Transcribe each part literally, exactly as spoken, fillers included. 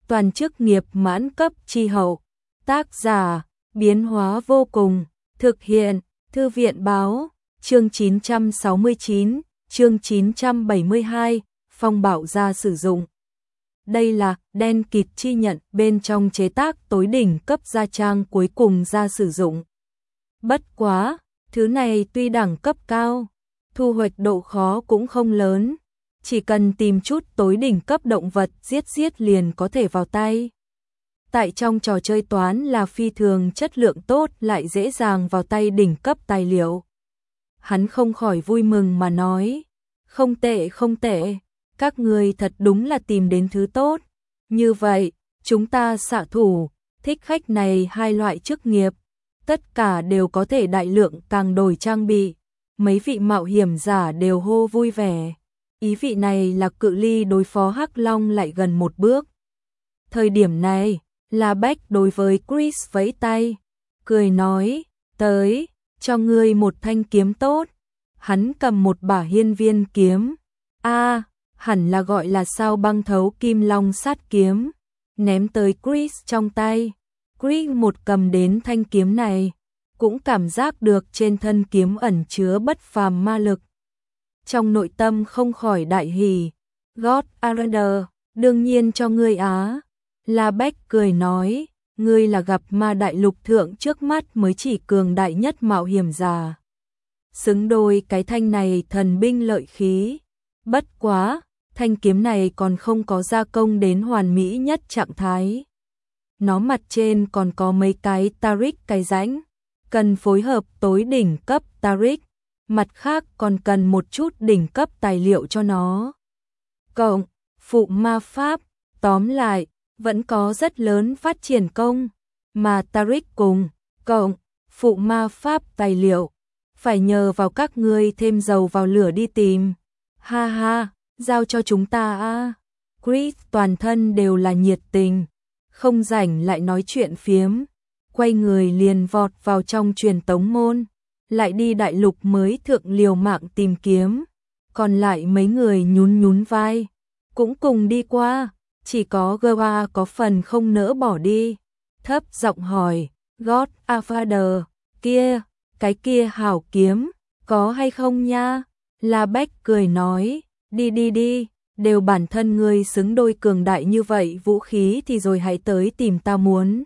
toàn chức nghiệp mãn cấp chi hậu. Tác giả, biến hóa vô cùng, thực hiện, Thư viện báo, chương chín trăm sáu mươi chín, chương chín trăm bảy mươi hai, Phong Bảo Gia sử dụng. Đây là đen kịt chi nhận bên trong chế tác tối đỉnh cấp gia trang cuối cùng ra sử dụng. Bất quá, thứ này tuy đẳng cấp cao, thu hoạch độ khó cũng không lớn, chỉ cần tìm chút tối đỉnh cấp động vật giết giết liền có thể vào tay. Tại trong trò chơi toán là phi thường chất lượng tốt lại dễ dàng vào tay đỉnh cấp tài liệu. Hắn không khỏi vui mừng mà nói, không tệ không tệ, các người thật đúng là tìm đến thứ tốt. Như vậy, chúng ta xạ thủ, thích khách này hai loại chức nghiệp, tất cả đều có thể đại lượng càng đổi trang bị. Mấy vị mạo hiểm giả đều hô vui vẻ. Ý vị này là cự ly đối phó Hắc Long lại gần một bước. Thời điểm này, La Bách đối với Chris vẫy tay, cười nói, tới, cho ngươi một thanh kiếm tốt. Hắn cầm một bả hiên viên kiếm. A, hẳn là gọi là sao băng thấu kim long sát kiếm. Ném tới Chris trong tay. Chris một cầm đến thanh kiếm này, cũng cảm giác được trên thân kiếm ẩn chứa bất phàm ma lực. Trong nội tâm không khỏi đại hỉ. God Arender, đương nhiên cho ngươi á. La Bách cười nói, ngươi là gặp ma đại lục thượng trước mắt mới chỉ cường đại nhất mạo hiểm giả. Xứng đôi cái thanh này thần binh lợi khí. Bất quá, thanh kiếm này còn không có gia công đến hoàn mỹ nhất trạng thái. Nó mặt trên còn có mấy cái Taric cái rãnh, cần phối hợp tối đỉnh cấp Taric, mặt khác còn cần một chút đỉnh cấp tài liệu cho nó. Cộng, phụ ma pháp, tóm lại, vẫn có rất lớn phát triển công, mà Taric cùng, cộng, phụ ma pháp tài liệu, phải nhờ vào các ngươi thêm dầu vào lửa đi tìm. Ha ha, giao cho chúng ta a. Chris toàn thân đều là nhiệt tình, không rảnh lại nói chuyện phiếm, quay người liền vọt vào trong truyền tống môn, lại đi đại lục mới thượng liều mạng tìm kiếm, còn lại mấy người nhún nhún vai, cũng cùng đi qua, chỉ có Gawa có phần không nỡ bỏ đi, thấp giọng hỏi, God Father, kia, cái kia hảo kiếm, có hay không nha? La Bách cười nói, đi đi đi, đều bản thân ngươi xứng đôi cường đại như vậy vũ khí thì rồi hãy tới tìm ta muốn.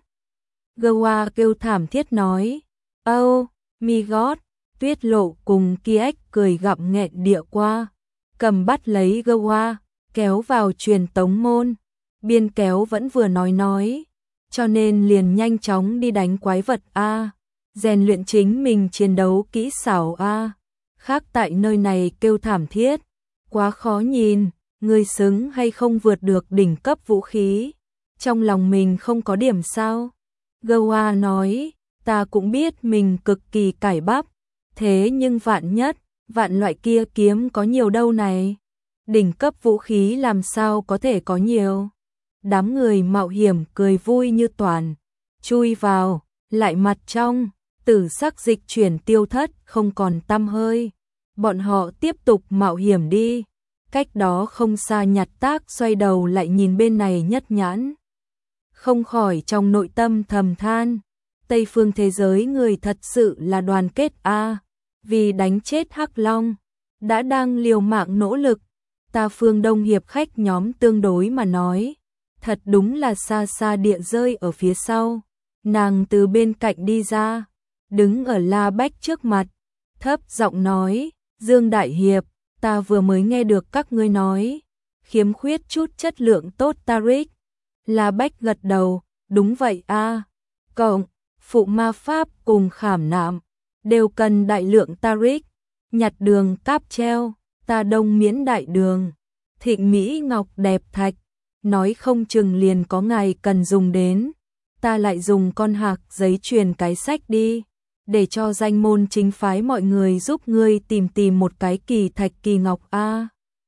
Gawa kêu thảm thiết nói, oh, my God, Tuyết Lộ cùng Kiếc cười gặm nghẹn địa qua, cầm bắt lấy Gawa, kéo vào truyền tống môn, biên kéo vẫn vừa nói nói, cho nên liền nhanh chóng đi đánh quái vật a, rèn luyện chính mình chiến đấu kỹ xảo a. Khác tại nơi này kêu thảm thiết, quá khó nhìn, người xứng hay không vượt được đỉnh cấp vũ khí, trong lòng mình không có điểm sao? Gawa nói, ta cũng biết mình cực kỳ cải bắp, thế nhưng vạn nhất, vạn loại kia kiếm có nhiều đâu này, đỉnh cấp vũ khí làm sao có thể có nhiều. Đám người mạo hiểm cười vui như toàn, chui vào, lại mặt trong, tử sắc dịch chuyển tiêu thất không còn tăm hơi. Bọn họ tiếp tục mạo hiểm đi, cách đó không xa nhặt tác xoay đầu lại nhìn bên này nhất nhãn. Không khỏi trong nội tâm thầm than, Tây phương thế giới người thật sự là đoàn kết a, vì đánh chết Hắc Long, đã đang liều mạng nỗ lực, ta phương Đông hiệp khách nhóm tương đối mà nói, thật đúng là xa xa địa rơi ở phía sau. Nàng từ bên cạnh đi ra, đứng ở La Bách trước mặt, thấp giọng nói, Dương Đại Hiệp, ta vừa mới nghe được các ngươi nói, khiếm khuyết chút chất lượng tốt Taric. La Bách gật đầu, đúng vậy a, cộng, phụ ma pháp cùng khảm nạm, đều cần đại lượng Taric, nhặt đường cáp treo, ta đông miễn đại đường, thịnh mỹ ngọc đẹp thạch, nói không chừng liền có ngày cần dùng đến, ta lại dùng con hạc giấy truyền cái sách đi, để cho danh môn chính phái mọi người giúp ngươi tìm tìm một cái kỳ thạch kỳ ngọc a.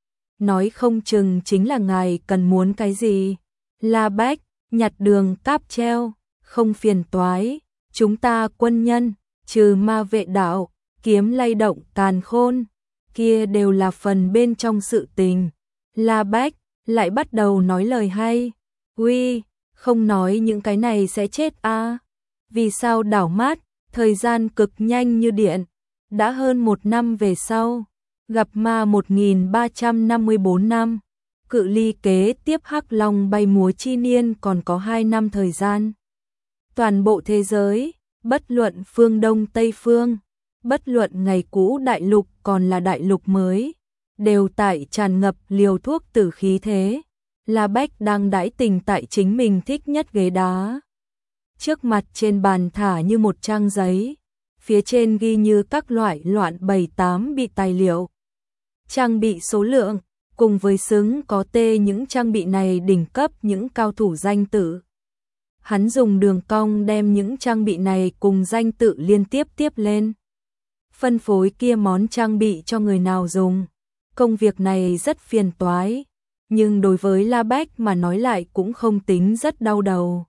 Nói không chừng chính là ngài cần muốn cái gì. La Bách, nhặt đường cáp treo, không phiền toái, chúng ta quân nhân, trừ ma vệ đạo, kiếm lay động càn khôn, kia đều là phần bên trong sự tình. La Bách lại bắt đầu nói lời hay. Uy, không nói những cái này sẽ chết à? Vì sao đảo mắt, thời gian cực nhanh như điện, đã hơn một năm về sau, gặp ma một nghìn ba trăm năm mươi bốn năm, cự ly kế tiếp Hắc Long bay múa chi niên còn có hai năm thời gian. Toàn bộ thế giới, bất luận phương Đông Tây phương, bất luận ngày cũ đại lục còn là đại lục mới, đều tại tràn ngập liều thuốc tử khí thế. La Bách đang đãi tình tại chính mình thích nhất ghế đá. Trước mặt trên bàn thả như một trang giấy, phía trên ghi như các loại loạn bảy tám bị tài liệu. Trang bị số lượng, cùng với xứng có tê những trang bị này đỉnh cấp những cao thủ danh tự. Hắn dùng đường cong đem những trang bị này cùng danh tự liên tiếp tiếp lên. Phân phối kia món trang bị cho người nào dùng. Công việc này rất phiền toái, nhưng đối với La Bách mà nói lại cũng không tính rất đau đầu.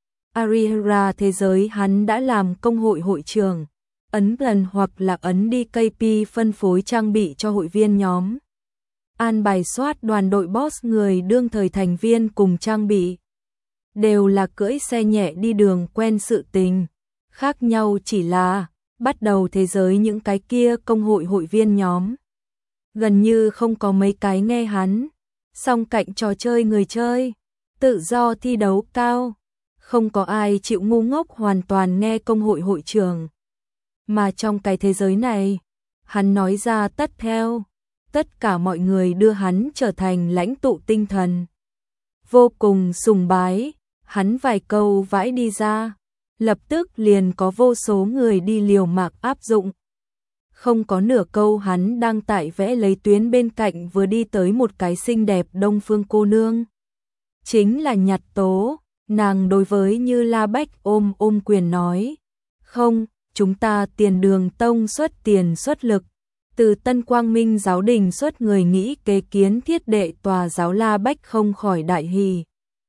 Arira thế giới hắn đã làm công hội hội trưởng, ấn lần hoặc là ấn đi ca pê phân phối trang bị cho hội viên nhóm. An bài soát đoàn đội boss người đương thời thành viên cùng trang bị. Đều là cưỡi xe nhẹ đi đường quen sự tình. Khác nhau chỉ là, bắt đầu thế giới những cái kia công hội hội viên nhóm. Gần như không có mấy cái nghe hắn. Song cạnh trò chơi người chơi, tự do thi đấu cao. Không có ai chịu ngu ngốc hoàn toàn nghe công hội hội trưởng. Mà trong cái thế giới này, hắn nói ra tất theo. Tất cả mọi người đưa hắn trở thành lãnh tụ tinh thần. Vô cùng sùng bái, hắn vài câu vãi đi ra, lập tức liền có vô số người đi liều mạng áp dụng. Không có nửa câu hắn đang tại vẽ lấy tuyến bên cạnh vừa đi tới một cái xinh đẹp đông phương cô nương. Chính là Nhặt Tố, nàng đối với Như La Bách ôm ôm quyền nói. Không, chúng ta Tiền Đường Tông xuất tiền xuất lực. Từ Tân Quang Minh giáo đình xuất người nghĩ kế kiến thiết đệ tòa giáo. La Bách không khỏi đại hỉ.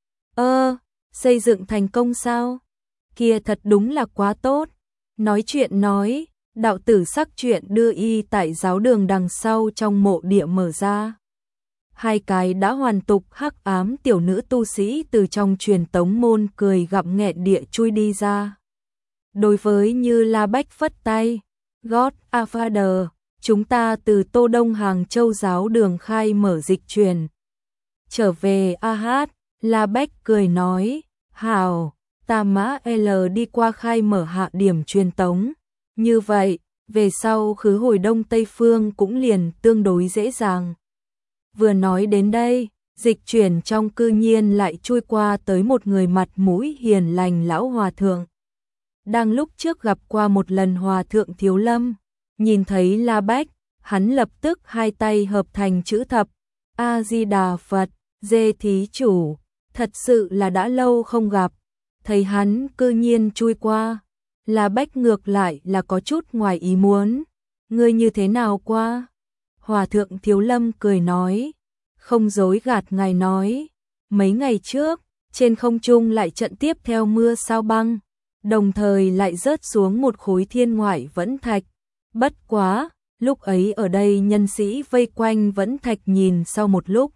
Ơ, xây dựng thành công sao? Kia thật đúng là quá tốt. Nói chuyện nói, đạo tử sắc chuyện đưa y tại giáo đường đằng sau trong mộ địa mở ra. Hai cái đã hoàn tục hắc ám tiểu nữ tu sĩ từ trong truyền tống môn cười gặm nghẹn địa chui đi ra. Đối với Như La Bách phất tay, God a Father, chúng ta từ Tô Đông Hàng Châu giáo đường khai mở dịch truyền. Trở về a hát, La Bách cười nói, hào, ta mã L đi qua khai mở hạ điểm truyền tống. Như vậy, về sau khứ hồi Đông Tây Phương cũng liền tương đối dễ dàng. Vừa nói đến đây, dịch chuyển trong cư nhiên lại chui qua tới một người mặt mũi hiền lành lão hòa thượng. Đang lúc trước gặp qua một lần hòa thượng Thiếu Lâm, nhìn thấy La Bách, hắn lập tức hai tay hợp thành chữ thập, A-di-đà Phật, dê thí chủ, thật sự là đã lâu không gặp, thấy hắn cư nhiên chui qua. La Bách ngược lại là có chút ngoài ý muốn, ngươi như thế nào qua? Hòa thượng Thiếu Lâm cười nói, không dối gạt ngài nói, mấy ngày trước, trên không trung lại trận tiếp theo mưa sao băng, đồng thời lại rớt xuống một khối thiên ngoại vẫn thạch. Bất quá, lúc ấy ở đây nhân sĩ vây quanh vẫn thạch nhìn sau một lúc,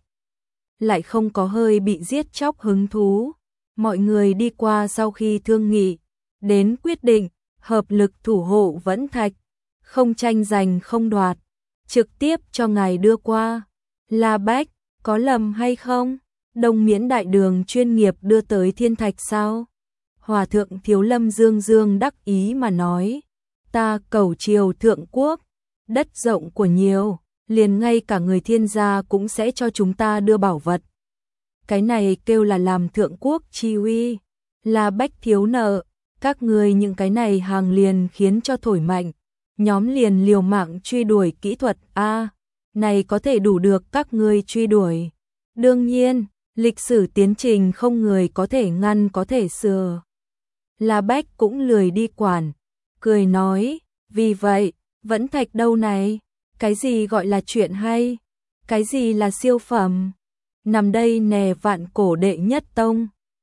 lại không có hơi bị giết chóc hứng thú. Mọi người đi qua sau khi thương nghị, đến quyết định, hợp lực thủ hộ vẫn thạch, không tranh giành không đoạt, trực tiếp cho ngài đưa qua. La Bách, có lầm hay không? Đông Miễn đại đường chuyên nghiệp đưa tới thiên thạch sao? Hòa thượng Thiếu Lâm dương dương đắc ý mà nói, ta cầu triều thượng quốc, đất rộng của nhiều, liền ngay cả người thiên gia cũng sẽ cho chúng ta đưa bảo vật. Cái này kêu là làm thượng quốc chi uy. La Bách thiếu nợ, các người những cái này hàng liền khiến cho thổi mạnh, nhóm liền liều mạng truy đuổi kỹ thuật a, này có thể đủ được các ngươi truy đuổi. Đương nhiên, lịch sử tiến trình không người có thể ngăn có thể sửa. La Bách cũng lười đi quản, cười nói, vì vậy, vẫn thạch đâu này, cái gì gọi là chuyện hay, cái gì là siêu phẩm, nằm đây nè vạn cổ đệ nhất tông.